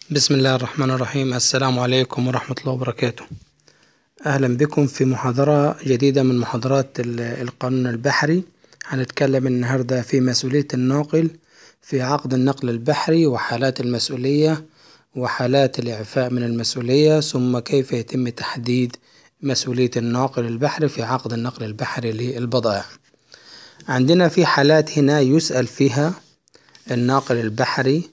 بسم الله الرحمن الرحيم. السلام عليكم ورحمة الله وبركاته. أهلا بكم في محاضرة جديدة من محاضرات القانون البحري. هنتكلم النهاردة في مسؤولية الناقل في عقد النقل البحري وحالات المسؤولية وحالات الإعفاء من المسؤولية، ثم كيف يتم تحديد مسؤولية الناقل البحري في عقد النقل البحري للبضائع. عندنا في حالات هنا يسأل فيها الناقل البحري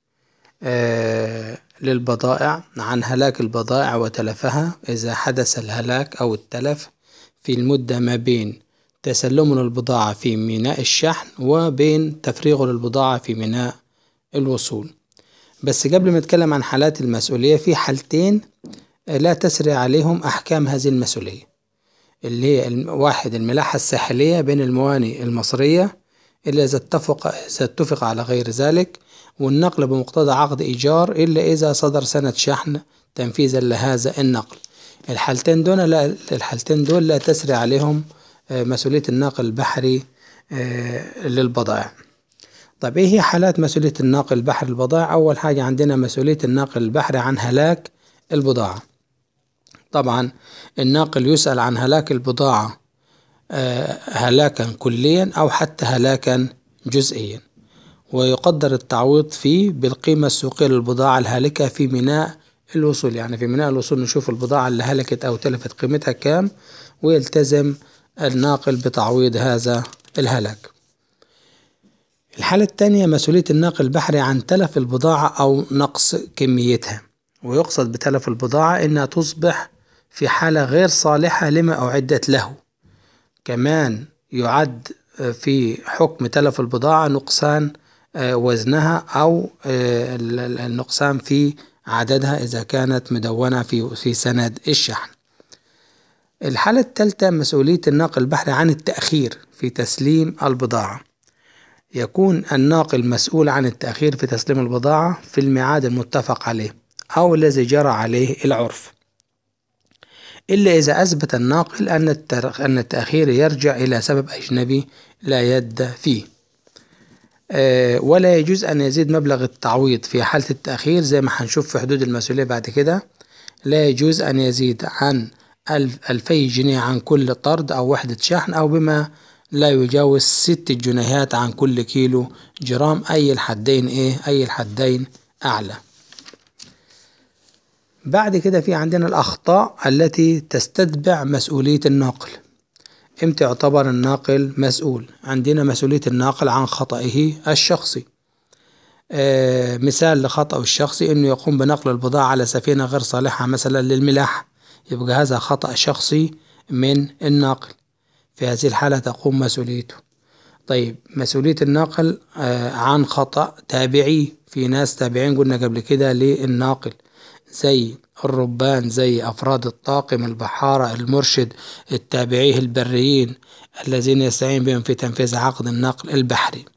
للبضائع عن هلاك البضائع وتلفها إذا حدث الهلاك أو التلف في المدة ما بين تسلم البضاعة في ميناء الشحن وبين تفريغ للبضاعة في ميناء الوصول. بس قبل ما نتكلم عن حالات المسؤولية، في حالتين لا تسري عليهم أحكام هذه المسؤولية، اللي هي واحد الملاحة الساحلية بين الموانئ المصرية إلا إذا اتفق على غير ذلك، والنقل بمقتضى عقد إيجار إلا إذا صدر سند شحن تنفيذا لهذا النقل. الحالتين دول لا تسري عليهم مسؤولية الناقل البحري للبضائع. طيب إيه هي حالات مسؤولية الناقل البحري للبضائع؟ أول حاجة عندنا مسؤولية الناقل البحري عن هلاك البضاعة. طبعا الناقل يسأل عن هلاك البضاعة هلاكا كليا أو حتى هلاكا جزئيا، ويقدر التعويض فيه بالقيمة السوقية للبضاعة الهالكة في ميناء الوصول. يعني في ميناء الوصول نشوف البضاعة اللي هلكت أو تلفت قيمتها كام، ويلتزم الناقل بتعويض هذا الهلاك. الحالة الثانية مسؤولية الناقل البحري عن تلف البضاعة أو نقص كميتها، ويقصد بتلف البضاعة إنها تصبح في حالة غير صالحة لما أعدت له. كمان يعد في حكم تلف البضاعة نقصان وزنها أو النقصان في عددها إذا كانت مدونة في سند الشحن. الحالة الثالثة مسؤولية الناقل البحري عن التأخير في تسليم البضاعة. يكون الناقل مسؤول عن التأخير في تسليم البضاعة في الميعاد المتفق عليه أو الذي جرى عليه العرف، إلا إذا أثبت الناقل أن التأخير يرجع إلى سبب أجنبي لا يد فيه. ولا يجوز أن يزيد مبلغ التعويض في حالة التأخير زي ما هنشوف في حدود المسؤولية بعد كده. لا يجوز أن يزيد عن 2000 جنيه عن كل طرد أو وحدة شحن، أو بما لا يجاوز 6 جنيهات عن كل كيلو جرام. أي الحدين أعلى. بعد كده في عندنا الأخطاء التي تستتبع مسؤولية الناقل. امتى يعتبر الناقل مسؤول؟ عندنا مسؤولية الناقل عن خطئه الشخصي. مثال لخطأه الشخصي انه يقوم بنقل البضاعة على سفينة غير صالحة مثلا للملاحة، يبقى هذا خطأ شخصي من الناقل، في هذه الحالة تقوم مسؤوليته. طيب مسؤولية الناقل عن خطأ تابعي. في ناس تابعين قلنا قبل كده للناقل زي الربان، زي أفراد الطاقم، البحارة، المرشد، التابعيه البريين الذين يستعين بهم في تنفيذ عقد النقل البحري.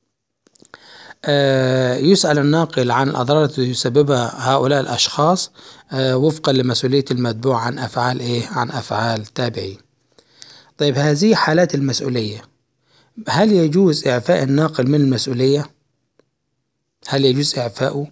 يسأل الناقل عن الأضرار التي يسببها هؤلاء الأشخاص وفقا لمسؤولية المتبوع عن أفعال تابعي. طيب هذه حالات المسؤولية. هل يجوز إعفاء الناقل من المسؤولية؟ هل يجوز إعفاؤه؟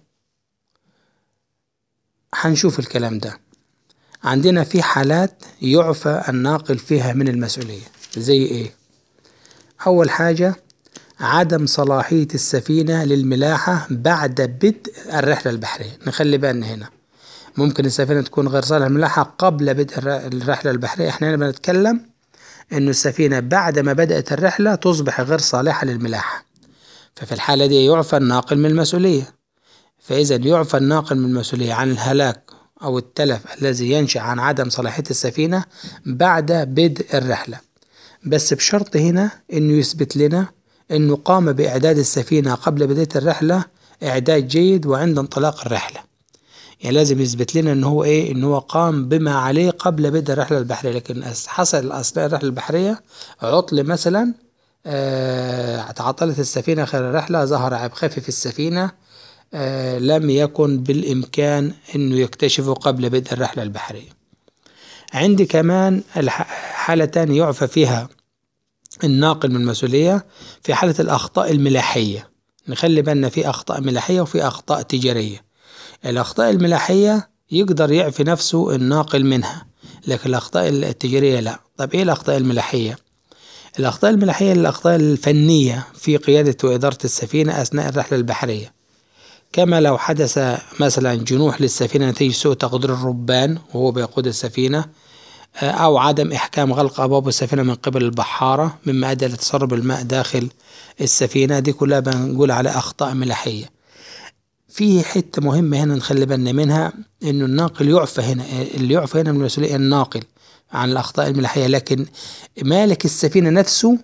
هنشوف الكلام ده. عندنا في حالات يعفى الناقل فيها من المسؤولية. زي ايه؟ اول حاجة عدم صلاحية السفينة للملاحة بعد بدء الرحلة البحرية. نخلي بالنا هنا، ممكن السفينة تكون غير صالحة للملاحة قبل بدء الرحلة البحرية. احنا هنا بنتكلم انه السفينة بعد ما بدأت الرحلة تصبح غير صالحة للملاحة، ففي الحالة دي يعفى الناقل من المسؤولية. فإذا يعفى الناقل من المسؤولية عن الهلاك أو التلف الذي ينشأ عن عدم صلاحية السفينة بعد بدء الرحلة، بس بشرط هنا إنه يثبت لنا إنه قام بإعداد السفينة قبل بداية الرحلة إعداد جيد وعند انطلاق الرحلة. يعني لازم يثبت لنا إنه هو قام بما عليه قبل بدء الرحلة البحرية، لكن حصل أثناء الرحلة البحرية عطل مثلا، تعطلت السفينة خلال الرحلة، ظهر عيب خفي في السفينة لم يكن بالإمكان أنه يكتشفه قبل بدء الرحلة البحرية. عندي كمان حالة تانية يعفى فيها الناقل من المسؤولية في حالة الأخطاء الملاحية. نخلي بالنا في أخطاء ملاحية وفي أخطاء تجارية. الأخطاء الملاحية يقدر يعفي نفسه الناقل منها، لكن الأخطاء التجارية لا. طب إيه الأخطاء الملاحية؟ الأخطاء الملاحية الأخطاء الفنية في قيادة وإدارة السفينة أثناء الرحلة البحرية، كما لو حدث مثلا جنوح للسفينة نتيجة سوء تقدير الربان وهو بيقود السفينة، أو عدم إحكام غلق أبواب السفينة من قبل البحارة مما أدى لتسرب الماء داخل السفينة. دي كلها بنقول على أخطاء ملاحية. في حتة مهمة هنا نخلي بالنا منها، إنه الناقل يعفى هنا، اللي يعفى هنا من المسؤولية الناقل عن الأخطاء الملاحية، لكن مالك السفينة نفسه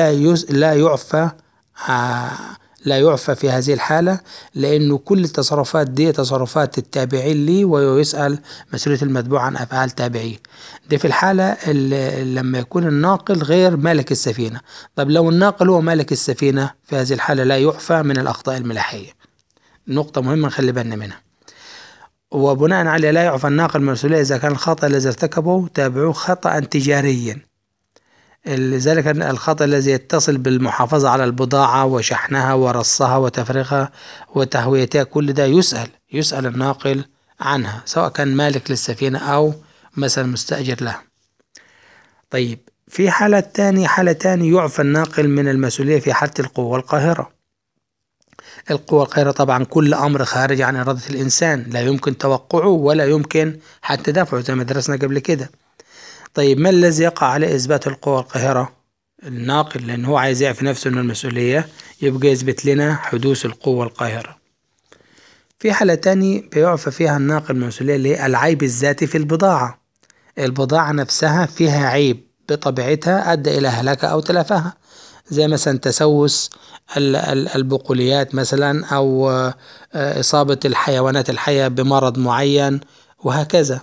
لا يعفى في هذه الحالة، لأنه كل التصرفات دي تصرفات التابعين لي، ويسأل مسؤولية المتبوع عن أفعال تابعيه. دي في الحالة لما يكون الناقل غير مالك السفينة. طب لو الناقل هو مالك السفينة، في هذه الحالة لا يعفى من الأخطاء الملاحية. نقطة مهمة نخلي بالنا منها. وبناء عليه لا يعفى الناقل من المسؤولية إذا كان الخطأ الذي ارتكبه تابعوه خطأ تجاريا، لذلك الخطأ الذي يتصل بالمحافظة على البضاعة وشحنها ورصها وتفريغها وتهويتها، كل ده يسأل الناقل عنها، سواء كان مالك للسفينة أو مثلا مستأجر لها. طيب في حالة تانية يعفى الناقل من المسؤولية في حالة القوة والقاهرة. القوة والقاهرة طبعا كل أمر خارج عن إرادة الإنسان لا يمكن توقعه ولا يمكن حتى دفعه زي ما درسنا قبل كده. طيب ما الذي يقع عليه إثبات القوة والقاهرة؟ الناقل، لأن هو عايز يعفي نفسه من المسؤولية، يبقى يثبت لنا حدوث القوة والقاهرة. في حالة تانية بيعفى فيها الناقل من المسؤولية اللي هي العيب الذاتي في البضاعة. البضاعة نفسها فيها عيب بطبيعتها أدى إلى هلاكها أو تلفها، زي مثلا تسوس البقوليات مثلا، أو إصابة الحيوانات الحية بمرض معين وهكذا.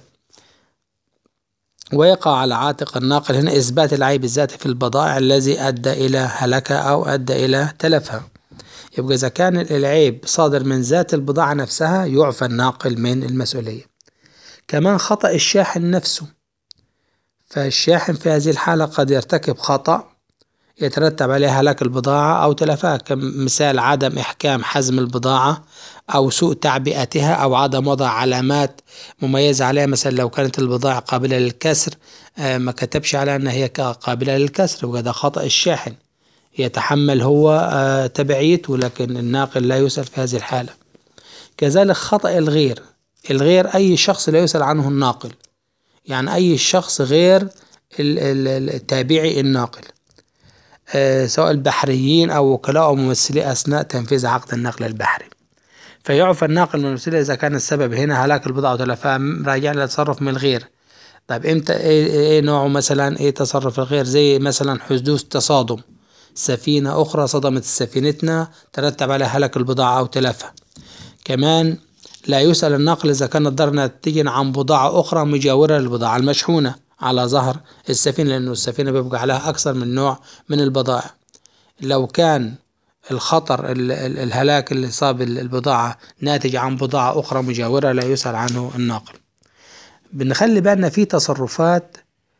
ويقع على عاتق الناقل هنا إثبات العيب الذاتي في البضائع الذي أدى إلى هلكها أو أدى إلى تلفها. يبقى إذا كان العيب صادر من ذات البضاعة نفسها يعفى الناقل من المسؤولية. كمان خطأ الشاحن نفسه، فالشاحن في هذه الحالة قد يرتكب خطأ يترتب عليه هلاك البضاعة أو تلفها، كمثال عدم إحكام حزم البضاعة أو سوء تعبئتها أو عدم وضع علامات مميزة عليها. مثلا لو كانت البضاعة قابلة للكسر ما كتبش على أنها هي قابلة للكسر، وهذا خطأ الشاحن يتحمل هو تبعيته، لكن الناقل لا يسأل في هذه الحالة. كذلك خطأ الغير أي شخص لا يسأل عنه الناقل، يعني أي شخص غير التابعي الناقل، سواء البحريين أو وكلاء أو ممثلي أثناء تنفيذ عقد النقل البحري. فيعفى الناقل من المسؤولية إذا كان السبب هنا هلاك البضاعة وتلفها راجع لتصرف من الغير. طيب إمتى إيه نوعه؟ مثلا إيه تصرف الغير؟ زي مثلا حدوث تصادم، سفينة أخرى صدمت سفينتنا ترتب على هلاك البضاعة أو تلفها. كمان لا يسأل الناقل إذا كانت الضرر ناتجا عن بضاعة أخرى مجاورة للبضاعة المشحونة على ظهر السفينة، لأنه السفينة بيبقى عليها أكثر من نوع من البضائع. لو كان الخطر الهلاك اللي صاب البضاعة ناتج عن بضاعة أخرى مجاورة لا يسأل عنه الناقل. بنخلي بالنا في تصرفات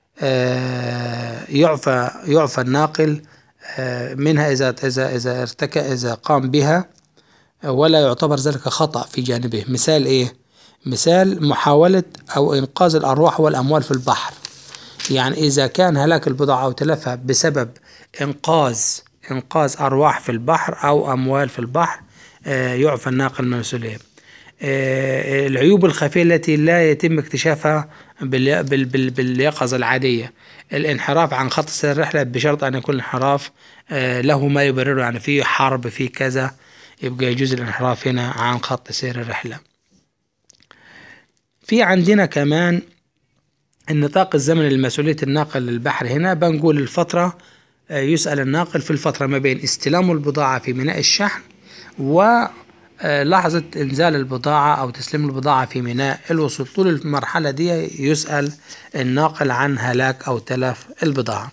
يعفى الناقل منها إذا قام بها ولا يعتبر ذلك خطأ في جانبه. مثال إيه؟ مثال محاولة أو إنقاذ الأرواح والأموال في البحر. يعني إذا كان هلاك البضاعة أو تلفها بسبب إنقاذ أرواح في البحر أو أموال في البحر يعفى الناقل من المسؤولية. العيوب الخفية التي لا يتم اكتشافها باليقظة العادية، الانحراف عن خط سير الرحلة بشرط أن يكون الانحراف له ما يبرره، يعني في حرب في كذا يبقى يجوز الانحراف هنا عن خط سير الرحلة. في عندنا كمان النطاق الزمني لمسؤولية الناقل البحر. هنا بنقول الفترة يسأل الناقل في الفترة ما بين استلام البضاعة في ميناء الشحن ولحظة إنزال البضاعة أو تسليم البضاعة في ميناء الوصول. طول المرحلة دي يسأل الناقل عن هلاك أو تلف البضاعة.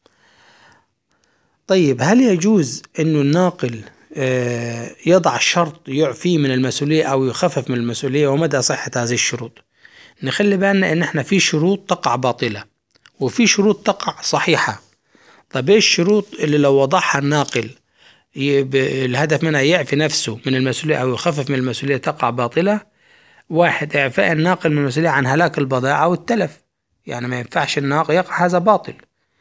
طيب هل يجوز أنه الناقل يضع شرط يعفيه من المسؤولية أو يخفف من المسؤولية، ومدى صحة هذه الشروط؟ نخلي بالنا ان احنا في شروط تقع باطلة وفي شروط تقع صحيحة. طب ايه الشروط اللي لو وضعها الناقل الهدف منها يعفي نفسه من المسؤولية او يخفف من المسؤولية تقع باطلة؟ واحد، إعفاء الناقل من المسؤولية عن هلاك البضائع أو التلف، يعني ما ينفعش الناقل يقع، هذا باطل.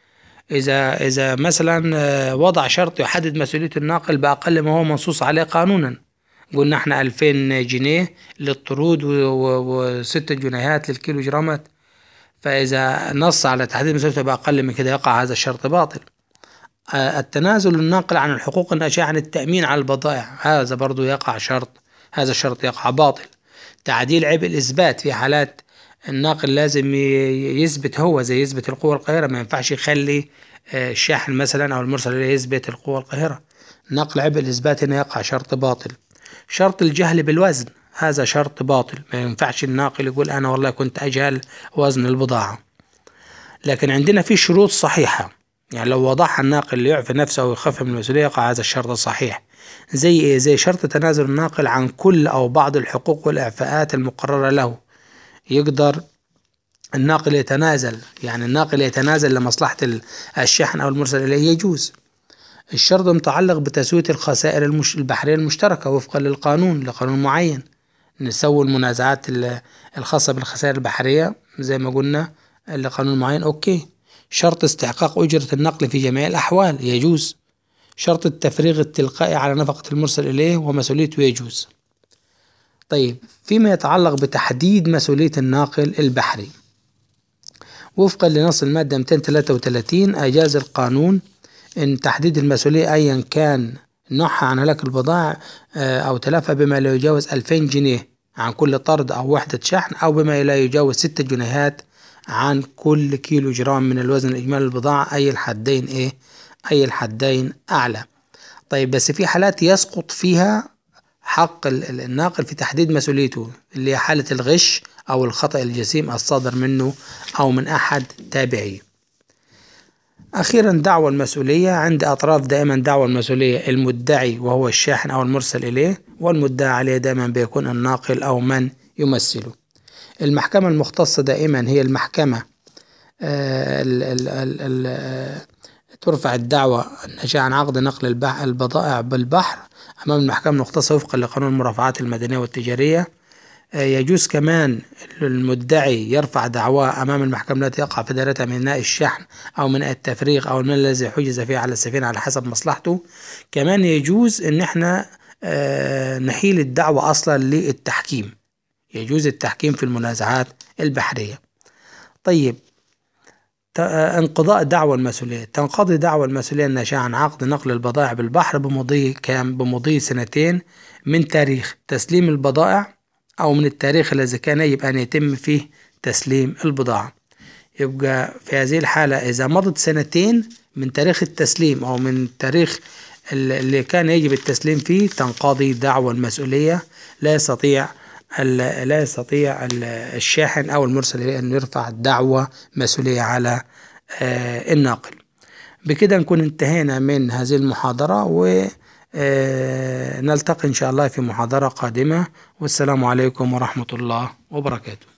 إذا مثلا وضع شرط يحدد مسؤولية الناقل بأقل ما هو منصوص عليه قانونا، قلنا احنا 2000 جنيه للطرود وست جنيهات للكيلو جرامات، فإذا نص على تحديد مسؤوليته بأقل من كده يقع هذا الشرط باطل. التنازل الناقل عن الحقوق الناشئة عن التأمين على البضائع، هذا برضو يقع شرط، هذا الشرط يقع باطل. تعديل عبء الإثبات، في حالات الناقل لازم يثبت هو، زي يثبت القوة القاهرة، ما ينفعش يخلي الشاحن مثلا أو المرسل إليه يثبت القوة القاهرة. نقل عبء الإثبات هنا يقع شرط باطل. شرط الجهل بالوزن، هذا شرط باطل، ما ينفعش الناقل يقول أنا والله كنت أجهل وزن البضاعة. لكن عندنا في شروط صحيحة، يعني لو وضعها الناقل ليعفي نفسه ويخفف من المسؤولية يقع هذا الشرط الصحيح. زي إيه؟ زي شرط تنازل الناقل عن كل أو بعض الحقوق والإعفاءات المقررة له. يقدر الناقل يتنازل، يعني الناقل يتنازل لمصلحة الشحن أو المرسل إليه، يجوز. الشرط متعلق بتسوية الخسائر البحرية المشتركة وفقا لقانون معين. نسوي المنازعات الخاصة بالخسائر البحرية زي ما قلنا لقانون معين، أوكي. شرط استحقاق أجرة النقل في جميع الأحوال، يجوز. شرط التفريغ التلقائي على نفقة المرسل إليه ومسؤوليته، يجوز. طيب، فيما يتعلق بتحديد مسؤولية الناقل البحري، وفقا لنص المادة 233 أجاز القانون إن تحديد المسؤولية أيا كان نوعها عن هلاك البضائع أو تلفها بما لا يجاوز 2000 جنيه عن كل طرد أو وحدة شحن، أو بما لا يجاوز 6 جنيهات عن كل كيلو جرام من الوزن الإجمالي للبضاعة، أي الحدين أي الحدين أعلى. طيب، بس في حالات يسقط فيها حق الناقل في تحديد مسؤوليته، اللي هي حالة الغش أو الخطأ الجسيم الصادر منه أو من أحد تابعيه. أخيرا، دعوى المسؤولية. عند أطراف دائما دعوى المسؤولية المدعي وهو الشاحن أو المرسل إليه، والمدعى عليه دائما بيكون الناقل أو من يمثله. المحكمة المختصة دائما هي المحكمة ترفع الدعوى الناشئة عن عقد نقل البضائع بالبحر أمام المحكمة المختصة وفقا لقانون المرافعات المدنية والتجارية. يجوز كمان المدعي يرفع دعواه أمام المحكمة التي يقع في دائرتها من ميناء الشحن أو ميناء التفريغ أو الميناء الذي حجز فيه على السفينة على حسب مصلحته. كمان يجوز إن احنا نحيل الدعوة أصلا للتحكيم، يجوز التحكيم في المنازعات البحرية. طيب، انقضاء دعوى المسؤولية. تنقضي دعوى المسؤولية الناشئة عن عقد نقل البضائع بالبحر بمضي 2 من تاريخ تسليم البضائع أو من التاريخ الذي كان يجب أن يتم فيه تسليم البضاعة. يبقى في هذه الحالة إذا مضت 2 من تاريخ التسليم أو من التاريخ اللي كان يجب التسليم فيه، تنقضي دعوى المسؤولية. لا يستطيع الشاحن أو المرسل إليه أن يرفع دعوى مسؤولية على الناقل. بكده نكون انتهينا من هذه المحاضرة، ونلتقي إن شاء الله في محاضرة قادمة، والسلام عليكم ورحمة الله وبركاته.